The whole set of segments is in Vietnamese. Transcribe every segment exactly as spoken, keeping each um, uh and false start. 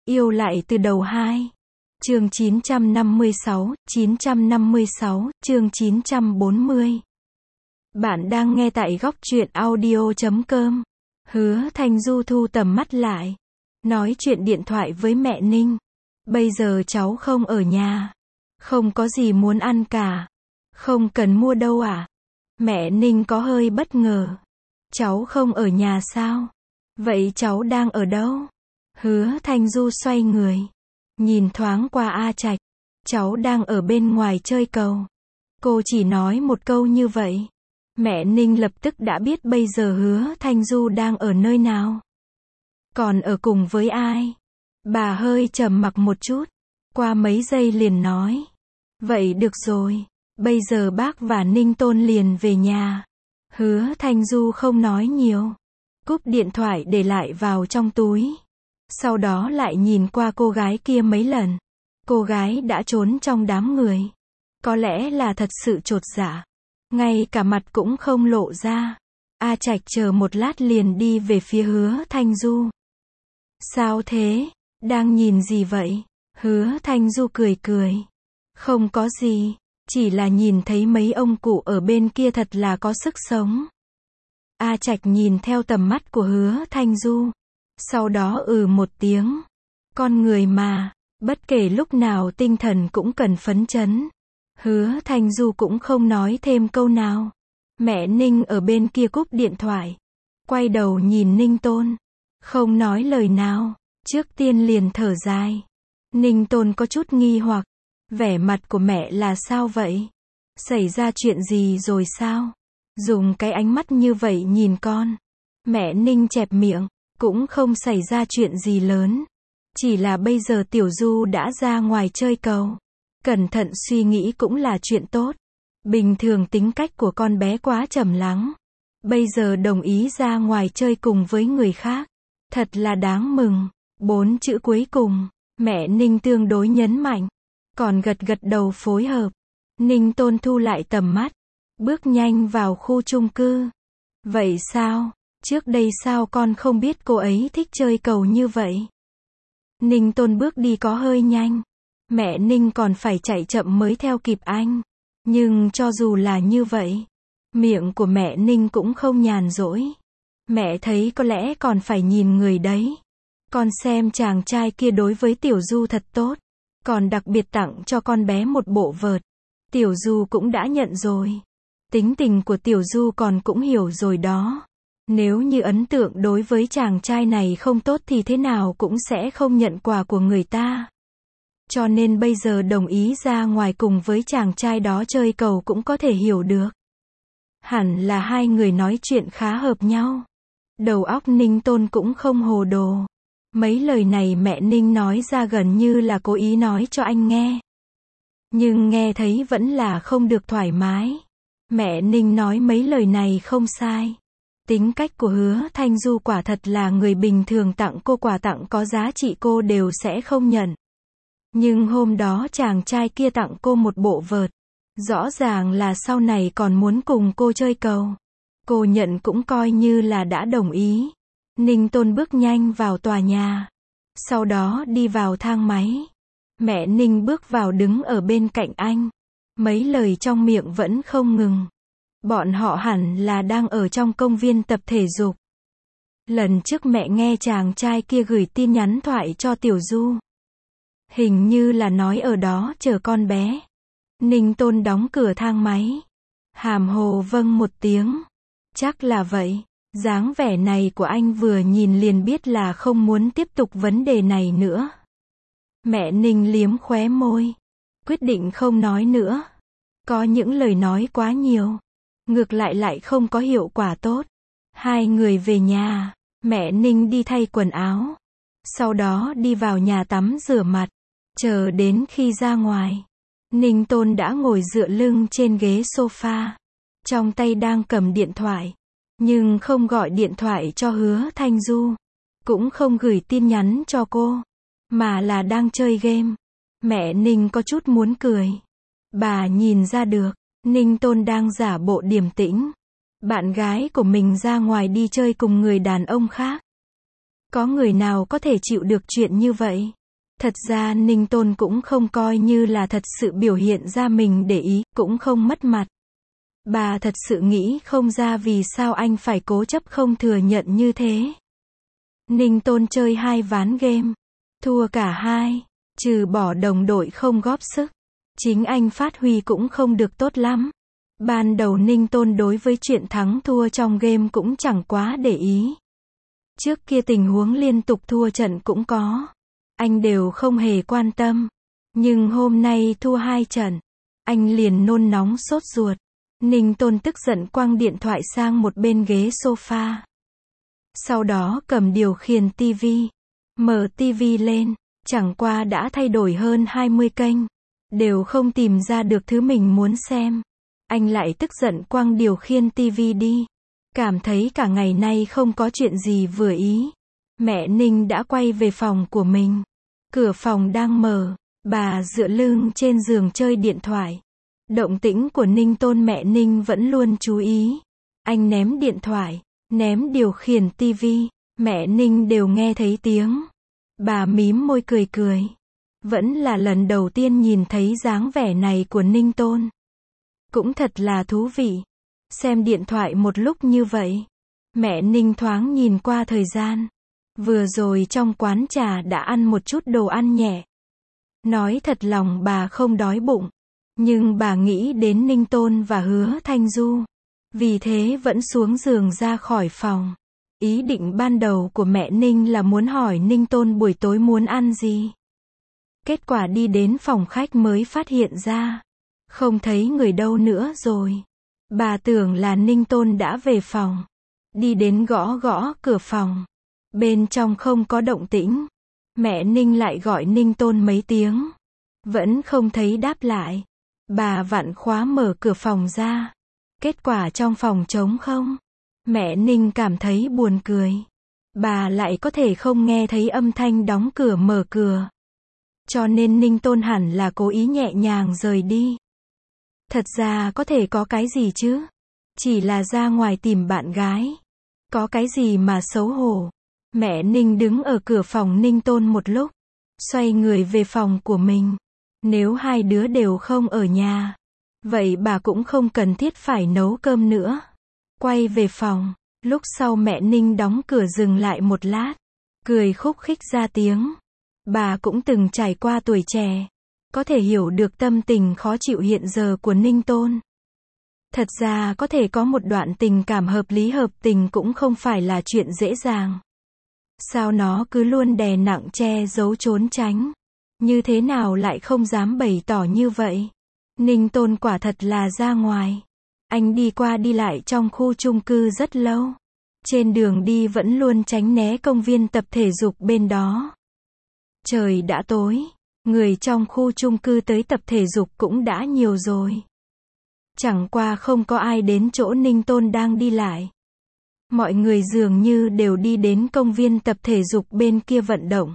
Yêu lại từ đầu hai. Chương chín trăm năm mươi sáu, chín trăm năm mươi sáu, chương chín trăm bốn mươi. Bạn đang nghe tại góc truyện audio chấm com. Hứa Thanh Du thu tầm mắt lại. Nói chuyện điện thoại với mẹ Ninh. Bây giờ cháu không ở nhà. Không có gì muốn ăn cả. Không cần mua đâu à? Mẹ Ninh có hơi bất ngờ. Cháu không ở nhà sao? Vậy cháu đang ở đâu? Hứa Thanh Du xoay người. Nhìn thoáng qua A Trạch. Cháu đang ở bên ngoài chơi cầu. Cô chỉ nói một câu như vậy. Mẹ Ninh lập tức đã biết bây giờ Hứa Thanh Du đang ở nơi nào. Còn ở cùng với ai? Bà hơi trầm mặc một chút. Qua mấy giây liền nói. Vậy được rồi. Bây giờ bác và Ninh Tôn liền về nhà. Hứa Thanh Du không nói nhiều. Cúp điện thoại để lại vào trong túi. Sau đó lại nhìn qua cô gái kia mấy lần. Cô gái đã trốn trong đám người. Có lẽ là thật sự chột dạ. Ngay cả mặt cũng không lộ ra. A Trạch chờ một lát liền đi về phía Hứa Thanh Du. Sao thế? Đang nhìn gì vậy? Hứa Thanh Du cười cười. Không có gì. Chỉ là nhìn thấy mấy ông cụ ở bên kia thật là có sức sống. A Trạch nhìn theo tầm mắt của Hứa Thanh Du. Sau đó ừ một tiếng. Con người mà, bất kể lúc nào tinh thần cũng cần phấn chấn. Hứa Thanh Du cũng không nói thêm câu nào. Mẹ Ninh ở bên kia cúp điện thoại. Quay đầu nhìn Ninh Tôn. Không nói lời nào. Trước tiên liền thở dài. Ninh Tôn có chút nghi hoặc. Vẻ mặt của mẹ là sao vậy? Xảy ra chuyện gì rồi sao? Dùng cái ánh mắt như vậy nhìn con. Mẹ Ninh chẹp miệng. Cũng không xảy ra chuyện gì lớn. Chỉ là bây giờ Tiểu Du đã ra ngoài chơi cầu. Cẩn thận suy nghĩ cũng là chuyện tốt. Bình thường tính cách của con bé quá trầm lắng. Bây giờ đồng ý ra ngoài chơi cùng với người khác. Thật là đáng mừng. Bốn chữ cuối cùng, mẹ Ninh tương đối nhấn mạnh. Còn gật gật đầu phối hợp. Ninh Tôn thu lại tầm mắt. Bước nhanh vào khu chung cư. Vậy sao? Trước đây sao con không biết cô ấy thích chơi cầu như vậy? Ninh Tôn bước đi có hơi nhanh. Mẹ Ninh còn phải chạy chậm mới theo kịp anh. Nhưng cho dù là như vậy, miệng của mẹ Ninh cũng không nhàn rỗi. Mẹ thấy có lẽ còn phải nhìn người đấy. Con xem chàng trai kia đối với Tiểu Du thật tốt. Còn đặc biệt tặng cho con bé một bộ vợt. Tiểu Du cũng đã nhận rồi. Tính tình của Tiểu Du còn cũng hiểu rồi đó. Nếu như ấn tượng đối với chàng trai này không tốt thì thế nào cũng sẽ không nhận quà của người ta. Cho nên bây giờ đồng ý ra ngoài cùng với chàng trai đó chơi cầu cũng có thể hiểu được. Hẳn là hai người nói chuyện khá hợp nhau. Đầu óc Ninh Tôn cũng không hồ đồ. Mấy lời này mẹ Ninh nói ra gần như là cố ý nói cho anh nghe. Nhưng nghe thấy vẫn là không được thoải mái. Mẹ Ninh nói mấy lời này không sai. Tính cách của Hứa Thanh Du quả thật là người bình thường tặng cô quà tặng có giá trị cô đều sẽ không nhận. Nhưng hôm đó chàng trai kia tặng cô một bộ vợt. Rõ ràng là sau này còn muốn cùng cô chơi cầu. Cô nhận cũng coi như là đã đồng ý. Ninh Tôn bước nhanh vào tòa nhà. Sau đó đi vào thang máy. Mẹ Ninh bước vào đứng ở bên cạnh anh. Mấy lời trong miệng vẫn không ngừng. Bọn họ hẳn là đang ở trong công viên tập thể dục. Lần trước mẹ nghe chàng trai kia gửi tin nhắn thoại cho Tiểu Du. Hình như là nói ở đó chờ con bé. Ninh Tôn đóng cửa thang máy. Hàm hồ vâng một tiếng. Chắc là vậy. Dáng vẻ này của anh vừa nhìn liền biết là không muốn tiếp tục vấn đề này nữa. Mẹ Ninh liếm khóe môi. Quyết định không nói nữa. Có những lời nói quá nhiều. Ngược lại lại không có hiệu quả tốt. Hai người về nhà. Mẹ Ninh đi thay quần áo. Sau đó đi vào nhà tắm rửa mặt. Chờ đến khi ra ngoài. Ninh Tôn đã ngồi dựa lưng trên ghế sofa. Trong tay đang cầm điện thoại. Nhưng không gọi điện thoại cho Hứa Thanh Du. Cũng không gửi tin nhắn cho cô. Mà là đang chơi game. Mẹ Ninh có chút muốn cười. Bà nhìn ra được. Ninh Tôn đang giả bộ điềm tĩnh. Bạn gái của mình ra ngoài đi chơi cùng người đàn ông khác. Có người nào có thể chịu được chuyện như vậy? Thật ra Ninh Tôn cũng không coi như là thật sự biểu hiện ra mình để ý, cũng không mất mặt. Bà thật sự nghĩ không ra vì sao anh phải cố chấp không thừa nhận như thế. Ninh Tôn chơi hai ván game, thua cả hai, trừ bỏ đồng đội không góp sức. Chính anh phát huy cũng không được tốt lắm. Ban đầu Ninh Tôn đối với chuyện thắng thua trong game cũng chẳng quá để ý. Trước kia tình huống liên tục thua trận cũng có. Anh đều không hề quan tâm. Nhưng hôm nay thua hai trận, anh liền nôn nóng sốt ruột. Ninh Tôn tức giận quăng điện thoại sang một bên ghế sofa. Sau đó cầm điều khiển tivi, mở tivi lên, chẳng qua đã thay đổi hơn hai mươi kênh, đều không tìm ra được thứ mình muốn xem. Anh lại tức giận quăng điều khiển tivi đi. Cảm thấy cả ngày nay không có chuyện gì vừa ý. Mẹ Ninh đã quay về phòng của mình. Cửa phòng đang mở, bà dựa lưng trên giường chơi điện thoại. Động tĩnh của Ninh Tôn mẹ Ninh vẫn luôn chú ý. Anh ném điện thoại, ném điều khiển tivi, mẹ Ninh đều nghe thấy tiếng. Bà mím môi cười cười. Vẫn là lần đầu tiên nhìn thấy dáng vẻ này của Ninh Tôn. Cũng thật là thú vị. Xem điện thoại một lúc như vậy. Mẹ Ninh thoáng nhìn qua thời gian. Vừa rồi trong quán trà đã ăn một chút đồ ăn nhẹ. Nói thật lòng bà không đói bụng. Nhưng bà nghĩ đến Ninh Tôn và Hứa Thanh Du. Vì thế vẫn xuống giường ra khỏi phòng. Ý định ban đầu của mẹ Ninh là muốn hỏi Ninh Tôn buổi tối muốn ăn gì. Kết quả đi đến phòng khách mới phát hiện ra. Không thấy người đâu nữa rồi. Bà tưởng là Ninh Tôn đã về phòng. Đi đến gõ gõ cửa phòng. Bên trong không có động tĩnh. Mẹ Ninh lại gọi Ninh Tôn mấy tiếng. Vẫn không thấy đáp lại. Bà vặn khóa mở cửa phòng ra. Kết quả trong phòng trống không. Mẹ Ninh cảm thấy buồn cười. Bà lại có thể không nghe thấy âm thanh đóng cửa mở cửa. Cho nên Ninh Tôn hẳn là cố ý nhẹ nhàng rời đi. Thật ra có thể có cái gì chứ? Chỉ là ra ngoài tìm bạn gái. Có cái gì mà xấu hổ? Mẹ Ninh đứng ở cửa phòng Ninh Tôn một lúc. Xoay người về phòng của mình. Nếu hai đứa đều không ở nhà. Vậy bà cũng không cần thiết phải nấu cơm nữa. Quay về phòng. Lúc sau mẹ Ninh đóng cửa dừng lại một lát. Cười khúc khích ra tiếng. Bà cũng từng trải qua tuổi trẻ. Có thể hiểu được tâm tình khó chịu hiện giờ của Ninh Tôn. Thật ra có thể có một đoạn tình cảm hợp lý hợp tình cũng không phải là chuyện dễ dàng. Sao nó cứ luôn đè nặng che giấu trốn tránh. Như thế nào lại không dám bày tỏ như vậy. Ninh Tôn quả thật là ra ngoài. Anh đi qua đi lại trong khu chung cư rất lâu. Trên đường đi vẫn luôn tránh né công viên tập thể dục bên đó. Trời đã tối. Người trong khu chung cư tới tập thể dục cũng đã nhiều rồi. Chẳng qua không có ai đến chỗ Ninh Tôn đang đi lại. Mọi người dường như đều đi đến công viên tập thể dục bên kia vận động.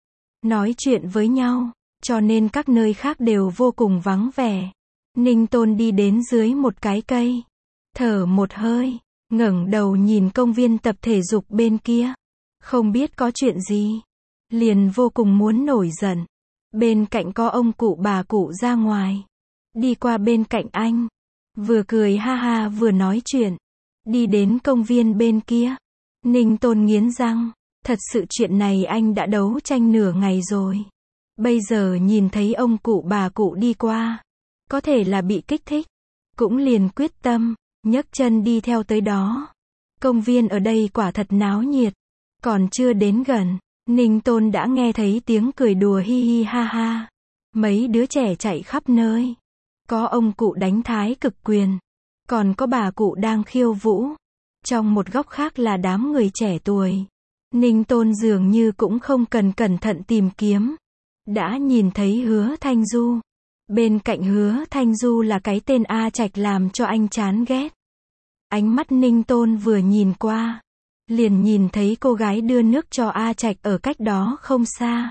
Nói chuyện với nhau, cho nên các nơi khác đều vô cùng vắng vẻ. Ninh Tôn đi đến dưới một cái cây. Thở một hơi, ngẩng đầu nhìn công viên tập thể dục bên kia. Không biết có chuyện gì. Liền vô cùng muốn nổi giận. Bên cạnh có ông cụ bà cụ ra ngoài. Đi qua bên cạnh anh. Vừa cười ha ha vừa nói chuyện. Đi đến công viên bên kia. Ninh Tôn nghiến răng. Thật sự chuyện này anh đã đấu tranh nửa ngày rồi. Bây giờ nhìn thấy ông cụ bà cụ đi qua. Có thể là bị kích thích. Cũng liền quyết tâm. Nhấc chân đi theo tới đó. Công viên ở đây quả thật náo nhiệt. Còn chưa đến gần. Ninh Tôn đã nghe thấy tiếng cười đùa hi hi ha ha. Mấy đứa trẻ chạy khắp nơi. Có ông cụ đánh thái cực quyền. Còn có bà cụ đang khiêu vũ. Trong một góc khác là đám người trẻ tuổi. Ninh Tôn dường như cũng không cần cẩn thận tìm kiếm. Đã nhìn thấy Hứa Thanh Du. Bên cạnh Hứa Thanh Du là cái tên A Trạch làm cho anh chán ghét. Ánh mắt Ninh Tôn vừa nhìn qua. Liền nhìn thấy cô gái đưa nước cho A Trạch ở cách đó không xa.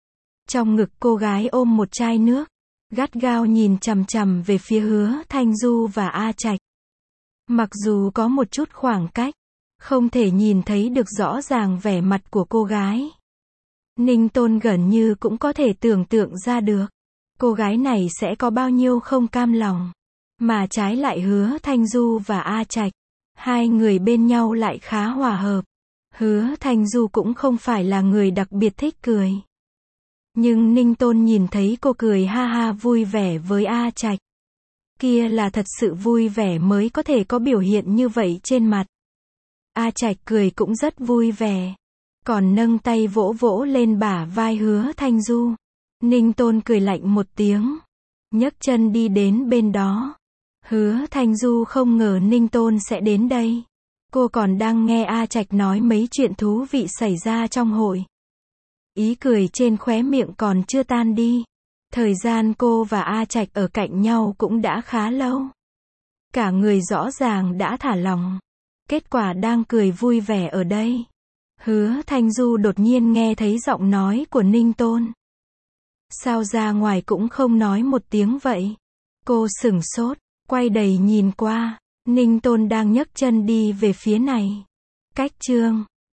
Trong ngực cô gái ôm một chai nước. Gắt gao nhìn chằm chằm về phía Hứa Thanh Du và A Trạch. Mặc dù có một chút khoảng cách. không thể nhìn thấy được rõ ràng vẻ mặt của cô gái. Ninh Tôn gần như cũng có thể tưởng tượng ra được, cô gái này sẽ có bao nhiêu không cam lòng. Mà trái lại Hứa Thanh Du và A Trạch, hai người bên nhau lại khá hòa hợp. Hứa Thanh Du cũng không phải là người đặc biệt thích cười. Nhưng Ninh Tôn nhìn thấy cô cười ha ha vui vẻ với A Trạch. Kia là thật sự vui vẻ mới có thể có biểu hiện như vậy trên mặt. A Trạch cười cũng rất vui vẻ, còn nâng tay vỗ vỗ lên bả vai Hứa Thanh Du. Ninh Tôn cười lạnh một tiếng, nhấc chân đi đến bên đó. Hứa Thanh Du không ngờ Ninh Tôn sẽ đến đây. Cô còn đang nghe A Trạch nói mấy chuyện thú vị xảy ra trong hội. Ý cười trên khóe miệng còn chưa tan đi. Thời gian cô và A Trạch ở cạnh nhau cũng đã khá lâu. Cả người rõ ràng đã thả lỏng. Kết quả đang cười vui vẻ ở đây. Hứa Thanh Du đột nhiên nghe thấy giọng nói của Ninh Tôn. Sao ra ngoài cũng không nói một tiếng vậy? Cô sửng sốt, quay đầy nhìn qua. Ninh Tôn đang nhấc chân đi về phía này. Cách chương